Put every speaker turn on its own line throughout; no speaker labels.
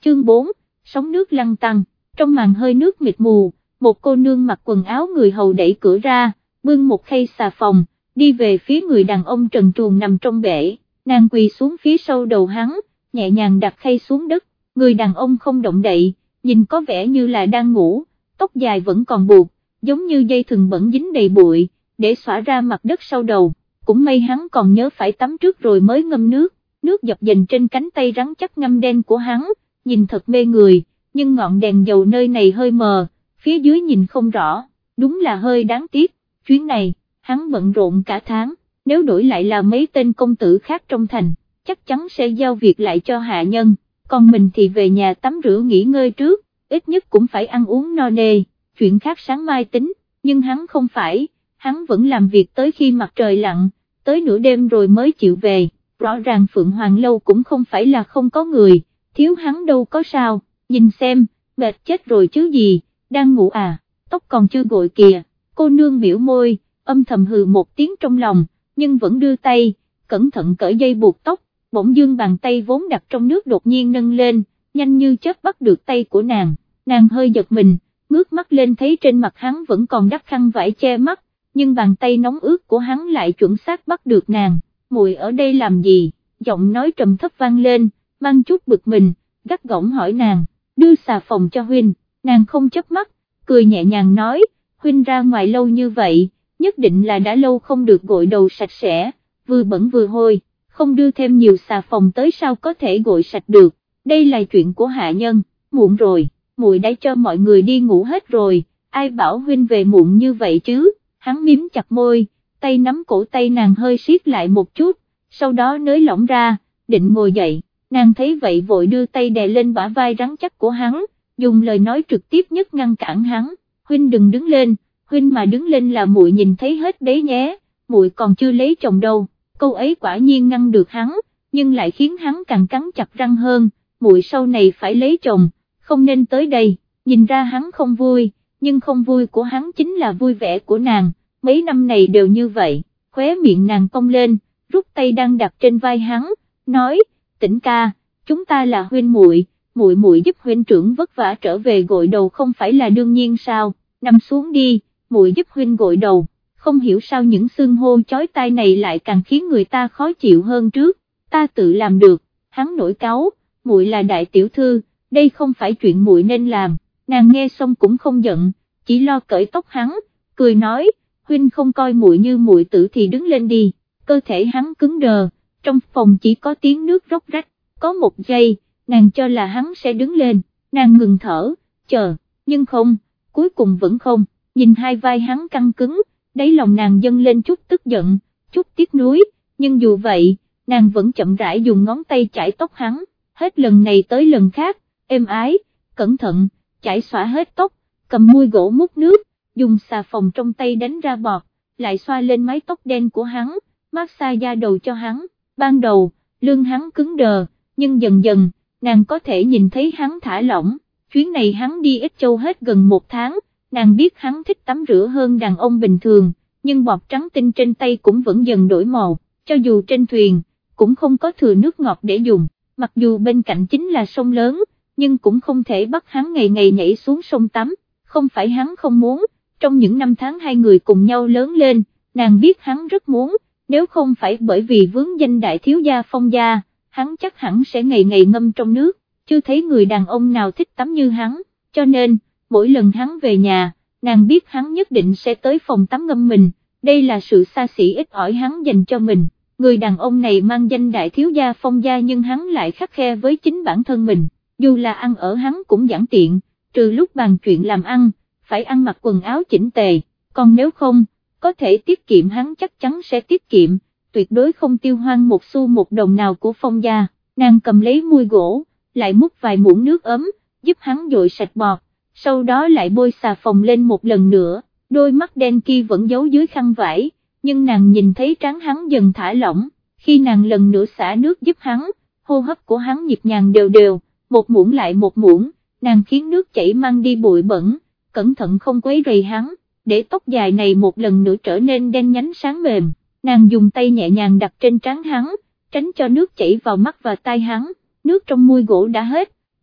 Chương 4, sóng nước lăn tăn, trong màn hơi nước mịt mù, một cô nương mặc quần áo người hầu đẩy cửa ra, bưng một khay xà phòng, đi về phía người đàn ông trần truồng nằm trong bể, nàng quỳ xuống phía sau đầu hắn, nhẹ nhàng đặt khay xuống đất, người đàn ông không động đậy, nhìn có vẻ như là đang ngủ, tóc dài vẫn còn buộc, giống như dây thừng bẩn dính đầy bụi, để xõa ra mặt đất sau đầu, cũng may hắn còn nhớ phải tắm trước rồi mới ngâm nước dập dềnh trên cánh tay rắn chắc ngăm đen của hắn, nhìn thật mê người, nhưng ngọn đèn dầu nơi này hơi mờ, phía dưới nhìn không rõ, đúng là hơi đáng tiếc, chuyến này, hắn bận rộn cả tháng, nếu đổi lại là mấy tên công tử khác trong thành, chắc chắn sẽ giao việc lại cho hạ nhân, còn mình thì về nhà tắm rửa nghỉ ngơi trước, ít nhất cũng phải ăn uống no nê, chuyện khác sáng mai tính, nhưng hắn không phải, hắn vẫn làm việc tới khi mặt trời lặn, tới nửa đêm rồi mới chịu về, rõ ràng Phượng Hoàng Lâu cũng không phải là không có người, thiếu hắn đâu có sao, nhìn xem, mệt chết rồi chứ gì, đang ngủ à, tóc còn chưa gội kìa, cô nương biểu môi, âm thầm hừ một tiếng trong lòng, nhưng vẫn đưa tay, cẩn thận cởi dây buộc tóc, bỗng dưng bàn tay vốn đặt trong nước đột nhiên nâng lên, nhanh như chớp bắt được tay của nàng hơi giật mình, ngước mắt lên thấy trên mặt hắn vẫn còn đắp khăn vải che mắt, nhưng bàn tay nóng ướt của hắn lại chuẩn xác bắt được nàng, muội ở đây làm gì, giọng nói trầm thấp vang lên, mang chút bực mình, gắt gỏng hỏi nàng, đưa xà phòng cho huynh, nàng không chớp mắt, cười nhẹ nhàng nói, huynh ra ngoài lâu như vậy, nhất định là đã lâu không được gội đầu sạch sẽ, vừa bẩn vừa hôi, không đưa thêm nhiều xà phòng tới sao có thể gội sạch được, đây là chuyện của hạ nhân, muộn rồi, muội đã cho mọi người đi ngủ hết rồi, ai bảo huynh về muộn như vậy chứ, hắn miếm chặt môi, tay nắm cổ tay nàng hơi siết lại một chút, sau đó nới lỏng ra, định ngồi dậy, nàng thấy vậy vội đưa tay đè lên bả vai rắn chắc của hắn, dùng lời nói trực tiếp nhất ngăn cản hắn, huynh đừng đứng lên, huynh mà đứng lên là muội nhìn thấy hết đấy nhé, muội còn chưa lấy chồng đâu, câu ấy quả nhiên ngăn được hắn, nhưng lại khiến hắn càng cắn chặt răng hơn, muội sau này phải lấy chồng, không nên tới đây, nhìn ra hắn không vui, nhưng không vui của hắn chính là vui vẻ của nàng, mấy năm này đều như vậy, khóe miệng nàng cong lên, rút tay đang đặt trên vai hắn, nói, Tĩnh ca, chúng ta là huynh muội, muội giúp huynh trưởng vất vả trở về gội đầu không phải là đương nhiên sao, nằm xuống đi, muội giúp huynh gội đầu, không hiểu sao những xương hô chói tai này lại càng khiến người ta khó chịu hơn trước, ta tự làm được, hắn nổi cáu, muội là đại tiểu thư, đây không phải chuyện muội nên làm, nàng nghe xong cũng không giận, chỉ lo cởi tóc hắn, cười nói, huynh không coi muội như muội tử thì đứng lên đi, cơ thể hắn cứng đờ, trong phòng chỉ có tiếng nước róc rách, có một giây, nàng cho là hắn sẽ đứng lên, nàng ngừng thở, chờ, nhưng không, cuối cùng vẫn không, nhìn hai vai hắn căng cứng, đáy lòng nàng dâng lên chút tức giận, chút tiếc nuối, nhưng dù vậy, nàng vẫn chậm rãi dùng ngón tay chải tóc hắn, hết lần này tới lần khác, êm ái, cẩn thận, chải xõa hết tóc, cầm muôi gỗ múc nước, dùng xà phòng trong tay đánh ra bọt, lại xoa lên mái tóc đen của hắn, massage da đầu cho hắn, ban đầu, lưng hắn cứng đờ, nhưng dần dần, nàng có thể nhìn thấy hắn thả lỏng, chuyến này hắn đi Ích Châu hết gần một tháng, nàng biết hắn thích tắm rửa hơn đàn ông bình thường, nhưng bọt trắng tinh trên tay cũng vẫn dần đổi màu, cho dù trên thuyền, cũng không có thừa nước ngọt để dùng, mặc dù bên cạnh chính là sông lớn, nhưng cũng không thể bắt hắn ngày ngày nhảy xuống sông tắm, không phải hắn không muốn, trong những năm tháng hai người cùng nhau lớn lên, nàng biết hắn rất muốn, nếu không phải bởi vì vướng danh đại thiếu gia Phong gia, hắn chắc hẳn sẽ ngày ngày ngâm trong nước, chưa thấy người đàn ông nào thích tắm như hắn, cho nên, mỗi lần hắn về nhà, nàng biết hắn nhất định sẽ tới phòng tắm ngâm mình, đây là sự xa xỉ ít ỏi hắn dành cho mình, người đàn ông này mang danh đại thiếu gia Phong gia nhưng hắn lại khắt khe với chính bản thân mình, dù là ăn ở hắn cũng giản tiện, trừ lúc bàn chuyện làm ăn, phải ăn mặc quần áo chỉnh tề, còn nếu không, có thể tiết kiệm hắn chắc chắn sẽ tiết kiệm, tuyệt đối không tiêu hoang một xu một đồng nào của Phong gia, nàng cầm lấy muôi gỗ, lại múc vài muỗng nước ấm, giúp hắn dội sạch bọt, sau đó lại bôi xà phòng lên một lần nữa, đôi mắt đen kia vẫn giấu dưới khăn vải, nhưng nàng nhìn thấy trán hắn dần thả lỏng, khi nàng lần nữa xả nước giúp hắn, hô hấp của hắn nhịp nhàng đều đều, một muỗng lại một muỗng, nàng khiến nước chảy mang đi bụi bẩn, cẩn thận không quấy rầy hắn, để tóc dài này một lần nữa trở nên đen nhánh sáng mềm, nàng dùng tay nhẹ nhàng đặt trên trán hắn, tránh cho nước chảy vào mắt và tai hắn, nước trong muôi gỗ đã hết,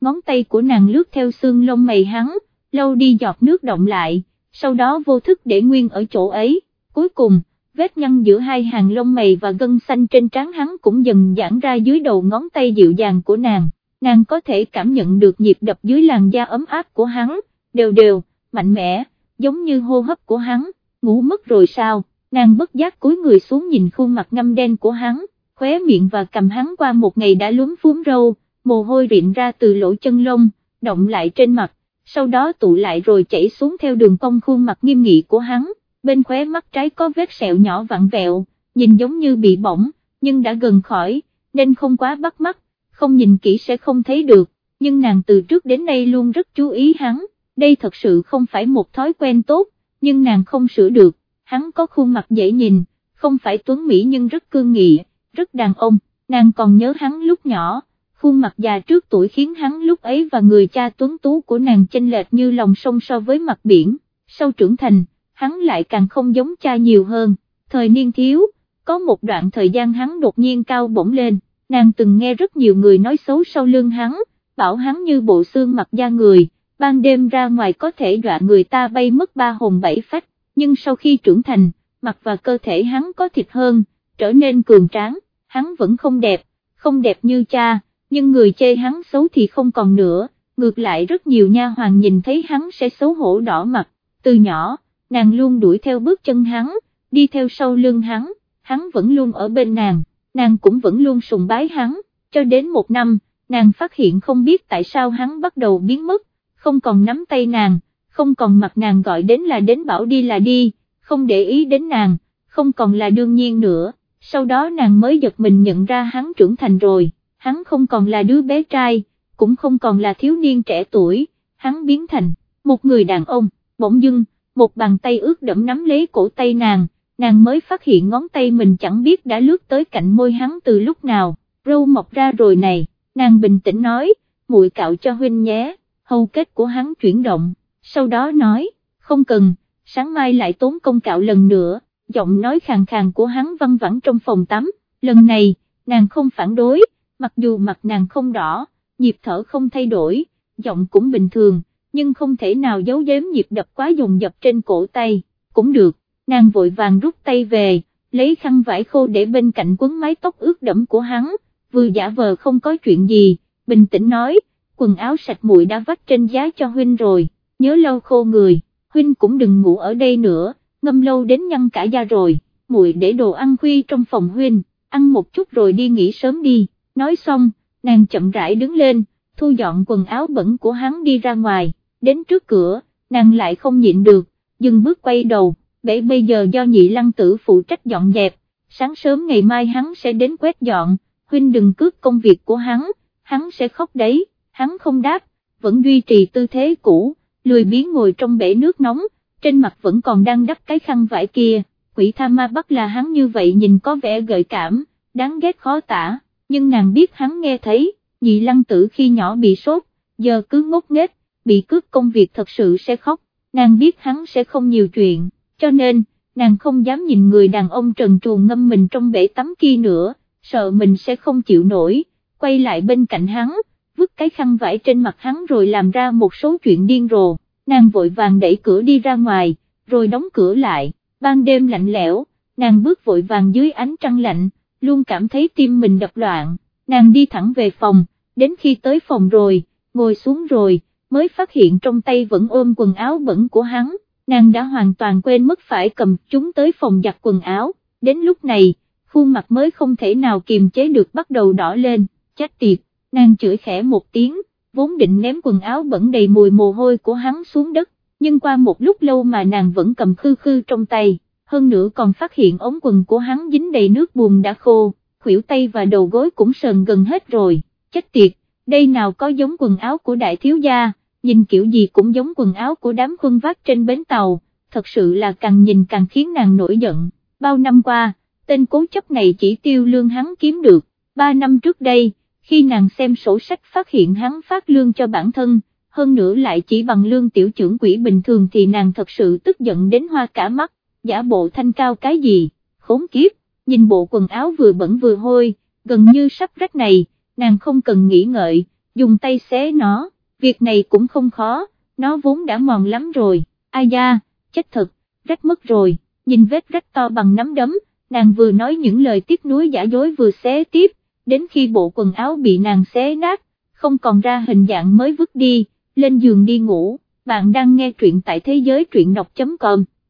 ngón tay của nàng lướt theo xương lông mày hắn, lâu đi giọt nước động lại, sau đó vô thức để nguyên ở chỗ ấy, cuối cùng, vết nhăn giữa hai hàng lông mày và gân xanh trên trán hắn cũng dần giãn ra dưới đầu ngón tay dịu dàng của nàng có thể cảm nhận được nhịp đập dưới làn da ấm áp của hắn, đều đều, mạnh mẽ, giống như hô hấp của hắn, ngủ mất rồi sao, nàng bất giác cúi người xuống nhìn khuôn mặt ngăm đen của hắn, khóe miệng và cằm hắn qua một ngày đã lúm phúm râu, mồ hôi rịn ra từ lỗ chân lông, động lại trên mặt, sau đó tụ lại rồi chảy xuống theo đường cong khuôn mặt nghiêm nghị của hắn, bên khóe mắt trái có vết sẹo nhỏ vặn vẹo, nhìn giống như bị bỏng, nhưng đã gần khỏi, nên không quá bắt mắt, không nhìn kỹ sẽ không thấy được, nhưng nàng từ trước đến nay luôn rất chú ý hắn, đây thật sự không phải một thói quen tốt, nhưng nàng không sửa được, hắn có khuôn mặt dễ nhìn, không phải tuấn mỹ nhưng rất cương nghị, rất đàn ông, nàng còn nhớ hắn lúc nhỏ, khuôn mặt già trước tuổi khiến hắn lúc ấy và người cha tuấn tú của nàng chênh lệch như lòng sông so với mặt biển, sau trưởng thành, hắn lại càng không giống cha nhiều hơn, thời niên thiếu, có một đoạn thời gian hắn đột nhiên cao bổng lên, nàng từng nghe rất nhiều người nói xấu sau lưng hắn, bảo hắn như bộ xương mặt da người, ban đêm ra ngoài có thể dọa người ta bay mất ba hồn bảy phách, nhưng sau khi trưởng thành, mặt và cơ thể hắn có thịt hơn, trở nên cường tráng, hắn vẫn không đẹp như cha, nhưng người chê hắn xấu thì không còn nữa, ngược lại rất nhiều nha hoàn nhìn thấy hắn sẽ xấu hổ đỏ mặt, từ nhỏ, nàng luôn đuổi theo bước chân hắn, đi theo sau lưng hắn vẫn luôn ở bên nàng cũng vẫn luôn sùng bái hắn, cho đến một năm, nàng phát hiện không biết tại sao hắn bắt đầu biến mất, không còn nắm tay nàng, không còn mặc nàng gọi đến là đến bảo đi là đi, không để ý đến nàng, không còn là đương nhiên nữa, sau đó nàng mới giật mình nhận ra hắn trưởng thành rồi, hắn không còn là đứa bé trai, cũng không còn là thiếu niên trẻ tuổi, hắn biến thành một người đàn ông, bỗng dưng, một bàn tay ướt đẫm nắm lấy cổ tay nàng mới phát hiện ngón tay mình chẳng biết đã lướt tới cạnh môi hắn từ lúc nào, râu mọc ra rồi này, nàng bình tĩnh nói, muội cạo cho huynh nhé, hầu kết của hắn chuyển động, sau đó nói, không cần, sáng mai lại tốn công cạo lần nữa, giọng nói khàn khàn của hắn văng vẳng trong phòng tắm, lần này, nàng không phản đối, mặc dù mặt nàng không đỏ, nhịp thở không thay đổi, giọng cũng bình thường, nhưng không thể nào giấu giếm nhịp đập quá dồn dập trên cổ tay, cũng được, nàng vội vàng rút tay về, lấy khăn vải khô để bên cạnh quấn mái tóc ướt đẫm của hắn, vừa giả vờ không có chuyện gì, bình tĩnh nói, quần áo sạch muội đã vắt trên giá cho huynh rồi, nhớ lau khô người, huynh cũng đừng ngủ ở đây nữa, ngâm lâu đến nhăn cả da rồi, muội để đồ ăn khuya trong phòng huynh, ăn một chút rồi đi nghỉ sớm đi, nói xong, nàng chậm rãi đứng lên, thu dọn quần áo bẩn của hắn đi ra ngoài, đến trước cửa, nàng lại không nhịn được, dừng bước quay đầu, bây giờ do Nhị Lăng Tử phụ trách dọn dẹp, sáng sớm ngày mai hắn sẽ đến quét dọn, huynh đừng cướp công việc của hắn sẽ khóc đấy, hắn không đáp, vẫn duy trì tư thế cũ, lười biếng ngồi trong bể nước nóng, trên mặt vẫn còn đang đắp cái khăn vải kia, quỷ tha ma bắt là hắn như vậy nhìn có vẻ gợi cảm, đáng ghét khó tả, nhưng nàng biết hắn nghe thấy, Nhị Lăng Tử khi nhỏ bị sốt, giờ cứ ngốc nghếch, bị cướp công việc thật sự sẽ khóc, nàng biết hắn sẽ không nhiều chuyện, cho nên, nàng không dám nhìn người đàn ông trần truồng ngâm mình trong bể tắm kia nữa, sợ mình sẽ không chịu nổi, quay lại bên cạnh hắn, vứt cái khăn vải trên mặt hắn rồi làm ra một số chuyện điên rồ, nàng vội vàng đẩy cửa đi ra ngoài, rồi đóng cửa lại, ban đêm lạnh lẽo, nàng bước vội vàng dưới ánh trăng lạnh, luôn cảm thấy tim mình đập loạn, nàng đi thẳng về phòng, đến khi tới phòng rồi, ngồi xuống rồi, mới phát hiện trong tay vẫn ôm quần áo bẩn của hắn, nàng đã hoàn toàn quên mất phải cầm chúng tới phòng giặt quần áo, đến lúc này, khuôn mặt mới không thể nào kiềm chế được bắt đầu đỏ lên, chết tiệt, nàng chửi khẽ một tiếng, vốn định ném quần áo bẩn đầy mùi mồ hôi của hắn xuống đất, nhưng qua một lúc lâu mà nàng vẫn cầm khư khư trong tay, hơn nữa còn phát hiện ống quần của hắn dính đầy nước bùn đã khô, khuỷu tay và đầu gối cũng sờn gần hết rồi, chết tiệt, đây nào có giống quần áo của đại thiếu gia, nhìn kiểu gì cũng giống quần áo của đám khuân vác trên bến tàu, thật sự là càng nhìn càng khiến nàng nổi giận, bao năm qua, tên cố chấp này chỉ tiêu lương hắn kiếm được, 3 năm trước đây, khi nàng xem sổ sách phát hiện hắn phát lương cho bản thân, hơn nữa lại chỉ bằng lương tiểu trưởng quỹ bình thường thì nàng thật sự tức giận đến hoa cả mắt, giả bộ thanh cao cái gì, khốn kiếp, nhìn bộ quần áo vừa bẩn vừa hôi, gần như sắp rách này, nàng không cần nghĩ ngợi, dùng tay xé nó, việc này cũng không khó, nó vốn đã mòn lắm rồi, ai da, chết thật, rách mất rồi, nhìn vết rách to bằng nắm đấm, nàng vừa nói những lời tiếc nuối giả dối vừa xé tiếp, đến khi bộ quần áo bị nàng xé nát, không còn ra hình dạng mới vứt đi, lên giường đi ngủ. Bạn đang nghe truyện tại thế giới truyện đọc.com